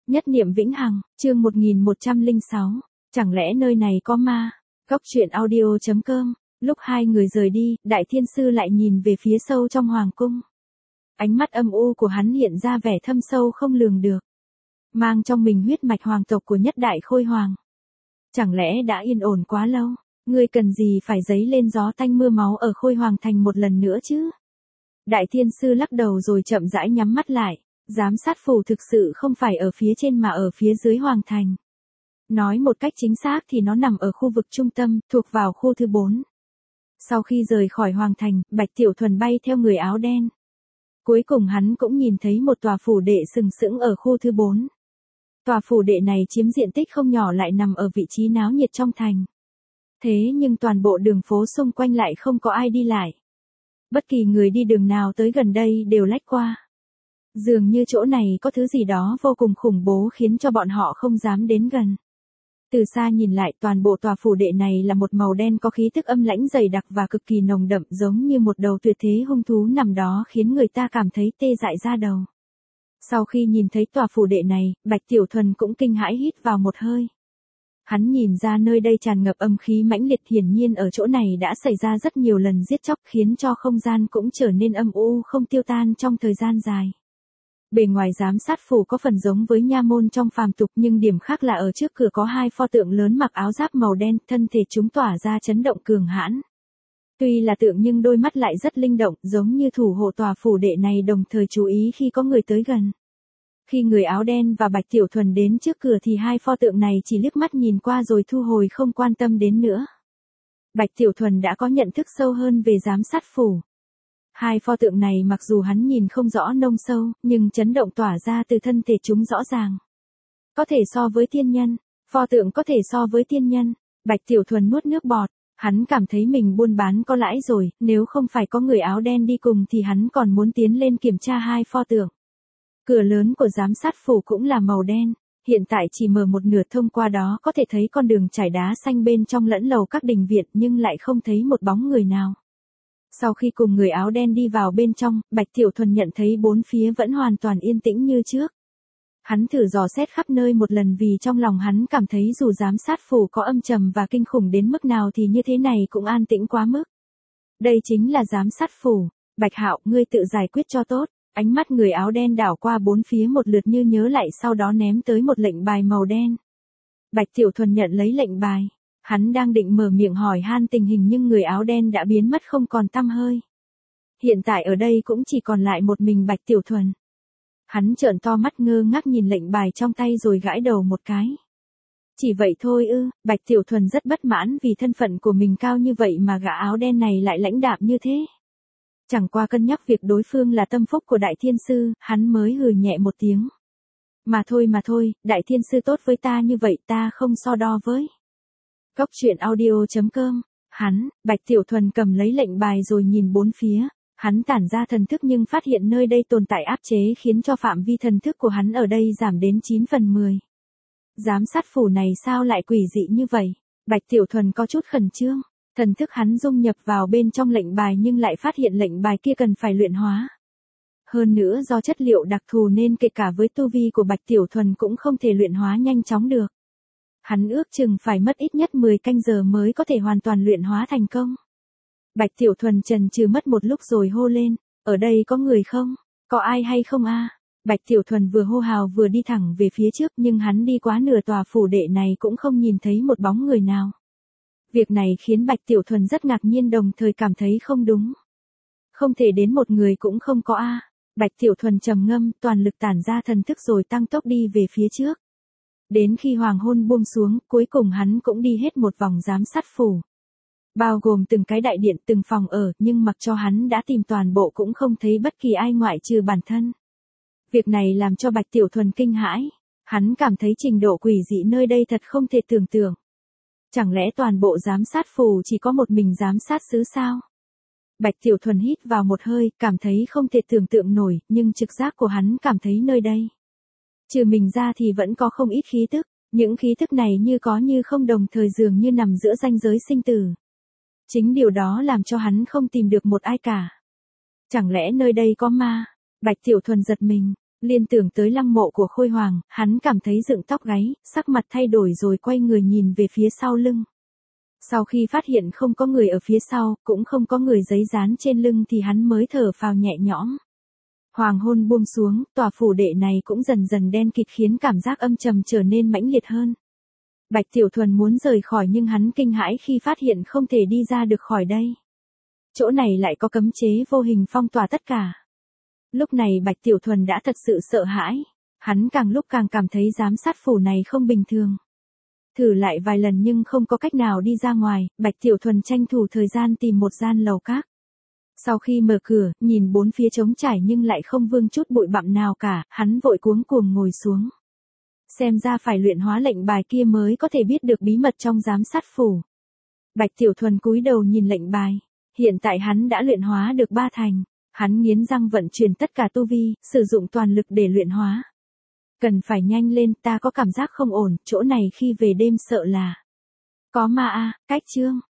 Nhất niệm vĩnh hằng, chương 1106. Chẳng lẽ nơi này có ma? Góc truyện audio.com. Lúc hai người rời đi, Đại Thiên Sư lại nhìn về phía sâu trong hoàng cung. Ánh mắt âm u của hắn hiện ra vẻ thâm sâu không lường được. Mang trong mình huyết mạch hoàng tộc của nhất đại khôi hoàng. Chẳng lẽ đã yên ổn quá lâu, ngươi cần gì phải giấy lên gió tanh mưa máu ở khôi hoàng thành một lần nữa chứ? Đại Thiên Sư lắc đầu rồi chậm rãi nhắm mắt lại. Giám sát phủ thực sự không phải ở phía trên mà ở phía dưới hoàng thành. Nói một cách chính xác thì nó nằm ở khu vực trung tâm, thuộc vào khu thứ 4. Sau khi rời khỏi hoàng thành, Bạch Tiểu Thuần bay theo người áo đen. Cuối cùng hắn cũng nhìn thấy một tòa phủ đệ sừng sững ở khu thứ 4. Tòa phủ đệ này chiếm diện tích không nhỏ lại nằm ở vị trí náo nhiệt trong thành. Thế nhưng toàn bộ đường phố xung quanh lại không có ai đi lại. Bất kỳ người đi đường nào tới gần đây đều lách qua. Dường như chỗ này có thứ gì đó vô cùng khủng bố khiến cho bọn họ không dám đến gần. Từ xa nhìn lại toàn bộ tòa phủ đệ này là một màu đen có khí tức âm lãnh dày đặc và cực kỳ nồng đậm giống như một đầu tuyệt thế hung thú nằm đó khiến người ta cảm thấy tê dại da đầu. Sau khi nhìn thấy tòa phủ đệ này, Bạch Tiểu Thuần cũng kinh hãi hít vào một hơi. Hắn nhìn ra nơi đây tràn ngập âm khí mãnh liệt, hiển nhiên ở chỗ này đã xảy ra rất nhiều lần giết chóc khiến cho không gian cũng trở nên âm u không tiêu tan trong thời gian dài. Bề ngoài giám sát phủ có phần giống với nha môn trong phàm tục nhưng điểm khác là ở trước cửa có hai pho tượng lớn mặc áo giáp màu đen, thân thể chúng tỏa ra chấn động cường hãn. Tuy là tượng nhưng đôi mắt lại rất linh động, giống như thủ hộ tòa phủ đệ này đồng thời chú ý khi có người tới gần. Khi người áo đen và Bạch Tiểu Thuần đến trước cửa thì hai pho tượng này chỉ liếc mắt nhìn qua rồi thu hồi không quan tâm đến nữa. Bạch Tiểu Thuần đã có nhận thức sâu hơn về giám sát phủ. Hai pho tượng này mặc dù hắn nhìn không rõ nông sâu, nhưng chấn động tỏa ra từ thân thể chúng rõ ràng. Có thể so với tiên nhân, pho tượng có thể so với tiên nhân. Bạch Tiểu Thuần nuốt nước bọt, hắn cảm thấy mình buôn bán có lãi rồi, nếu không phải có người áo đen đi cùng thì hắn còn muốn tiến lên kiểm tra hai pho tượng. Cửa lớn của giám sát phủ cũng là màu đen, hiện tại chỉ mở một nửa, thông qua đó có thể thấy con đường trải đá xanh bên trong lẫn lầu các đình viện nhưng lại không thấy một bóng người nào. Sau khi cùng người áo đen đi vào bên trong, Bạch Tiểu Thuần nhận thấy bốn phía vẫn hoàn toàn yên tĩnh như trước. Hắn thử dò xét khắp nơi một lần vì trong lòng hắn cảm thấy dù giám sát phủ có âm trầm và kinh khủng đến mức nào thì như thế này cũng an tĩnh quá mức. Đây chính là giám sát phủ. Bạch Hạo, ngươi tự giải quyết cho tốt. Ánh mắt người áo đen đảo qua bốn phía một lượt như nhớ lại, sau đó ném tới một lệnh bài màu đen. Bạch Tiểu Thuần nhận lấy lệnh bài. Hắn đang định mở miệng hỏi han tình hình nhưng người áo đen đã biến mất không còn tăm hơi. Hiện tại ở đây cũng chỉ còn lại một mình Bạch Tiểu Thuần. Hắn trợn to mắt ngơ ngác nhìn lệnh bài trong tay rồi gãi đầu một cái. Chỉ vậy thôi ư? Bạch Tiểu Thuần rất bất mãn vì thân phận của mình cao như vậy mà gã áo đen này lại lãnh đạm như thế. Chẳng qua cân nhắc việc đối phương là tâm phúc của Đại Thiên Sư, hắn mới hừ nhẹ một tiếng. Mà thôi, Đại Thiên Sư tốt với ta như vậy ta không so đo với. Góc truyện audio.com. Bạch Tiểu Thuần cầm lấy lệnh bài rồi nhìn bốn phía. Hắn tản ra thần thức nhưng phát hiện nơi đây tồn tại áp chế khiến cho phạm vi thần thức của hắn ở đây giảm đến 9/10. Giám sát phủ này sao lại quỷ dị như vậy? Bạch Tiểu Thuần có chút khẩn trương. Thần thức hắn dung nhập vào bên trong lệnh bài nhưng lại phát hiện lệnh bài kia cần phải luyện hóa. Hơn nữa do chất liệu đặc thù nên kể cả với tu vi của Bạch Tiểu Thuần cũng không thể luyện hóa nhanh chóng được. Hắn ước chừng phải mất ít nhất 10 canh giờ mới có thể hoàn toàn luyện hóa thành công. Bạch Tiểu Thuần chần chừ mất một lúc rồi hô lên, ở đây có người không? Có ai hay không a? Bạch Tiểu Thuần vừa hô hào vừa đi thẳng về phía trước nhưng hắn đi quá nửa tòa phủ đệ này cũng không nhìn thấy một bóng người nào. Việc này khiến Bạch Tiểu Thuần rất ngạc nhiên đồng thời cảm thấy không đúng. Không thể đến một người cũng không có a. Bạch Tiểu Thuần trầm ngâm, toàn lực tản ra thần thức rồi tăng tốc đi về phía trước. Đến khi hoàng hôn buông xuống, cuối cùng hắn cũng đi hết một vòng giám sát phủ. Bao gồm từng cái đại điện, từng phòng ở, nhưng mặc cho hắn đã tìm toàn bộ cũng không thấy bất kỳ ai ngoại trừ bản thân. Việc này làm cho Bạch Tiểu Thuần kinh hãi. Hắn cảm thấy trình độ quỷ dị nơi đây thật không thể tưởng tượng. Chẳng lẽ toàn bộ giám sát phủ chỉ có một mình giám sát sứ sao? Bạch Tiểu Thuần hít vào một hơi, cảm thấy không thể tưởng tượng nổi, nhưng trực giác của hắn cảm thấy nơi đây. Trừ mình ra thì vẫn có không ít khí tức, những khí tức này như có như không đồng thời dường như nằm giữa ranh giới sinh tử. Chính điều đó làm cho hắn không tìm được một ai cả. Chẳng lẽ nơi đây có ma? Bạch Tiểu Thuần giật mình, Liên tưởng tới lăng mộ của Khôi Hoàng, hắn cảm thấy dựng tóc gáy, sắc mặt thay đổi rồi quay người nhìn về phía sau lưng. Sau khi phát hiện không có người ở phía sau, cũng không có người giấy dán trên lưng thì hắn mới thở phào nhẹ nhõm. Hoàng hôn buông xuống, tòa phủ đệ này cũng dần dần đen kịt khiến cảm giác âm trầm trở nên mãnh liệt hơn. Bạch Tiểu Thuần muốn rời khỏi nhưng hắn kinh hãi khi phát hiện không thể đi ra được khỏi đây. Chỗ này lại có cấm chế vô hình phong tỏa tất cả. Lúc này Bạch Tiểu Thuần đã thật sự sợ hãi. Hắn càng lúc càng cảm thấy giám sát phủ này không bình thường. Thử lại vài lần nhưng không có cách nào đi ra ngoài, Bạch Tiểu Thuần tranh thủ thời gian tìm một gian lầu các. Sau khi mở cửa, nhìn bốn phía trống trải nhưng lại không vương chút bụi bặm nào cả, hắn vội cuống cuồng ngồi xuống. Xem ra phải luyện hóa lệnh bài kia mới có thể biết được bí mật trong giám sát phủ. Bạch Tiểu Thuần cúi đầu nhìn lệnh bài. Hiện tại hắn đã luyện hóa được 3 thành. Hắn nghiến răng vận chuyển tất cả tu vi, sử dụng toàn lực để luyện hóa. Cần phải nhanh lên, ta có cảm giác không ổn, chỗ này khi về đêm sợ là có ma a. Cách chương